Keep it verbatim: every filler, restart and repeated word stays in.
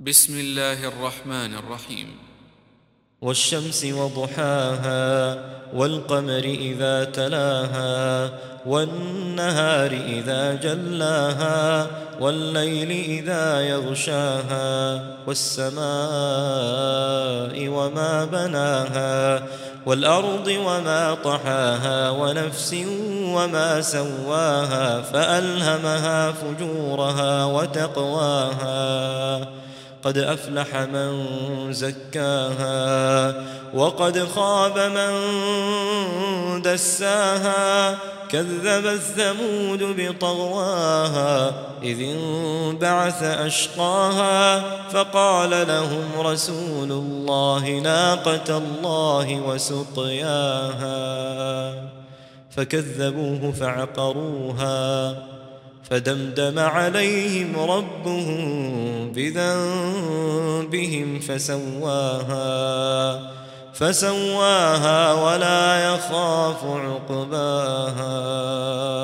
بسم الله الرحمن الرحيم. والشمس وضحاها والقمر إذا تلاها والنهار إذا جلاها والليل إذا يغشاها والسماء وما بناها والأرض وما طحاها ونفس وما سواها فألهمها فجورها وتقواها قد أفلح من زكاها وقد خاب من دساها كذبت ثمود بطغواها إذ انبعث أشقاها فقال لهم رسول الله ناقة الله وسقياها فكذبوه فعقروها فدمدم عليهم ربهم بذنبهم فسواها فسواها ولا يخاف عقباها.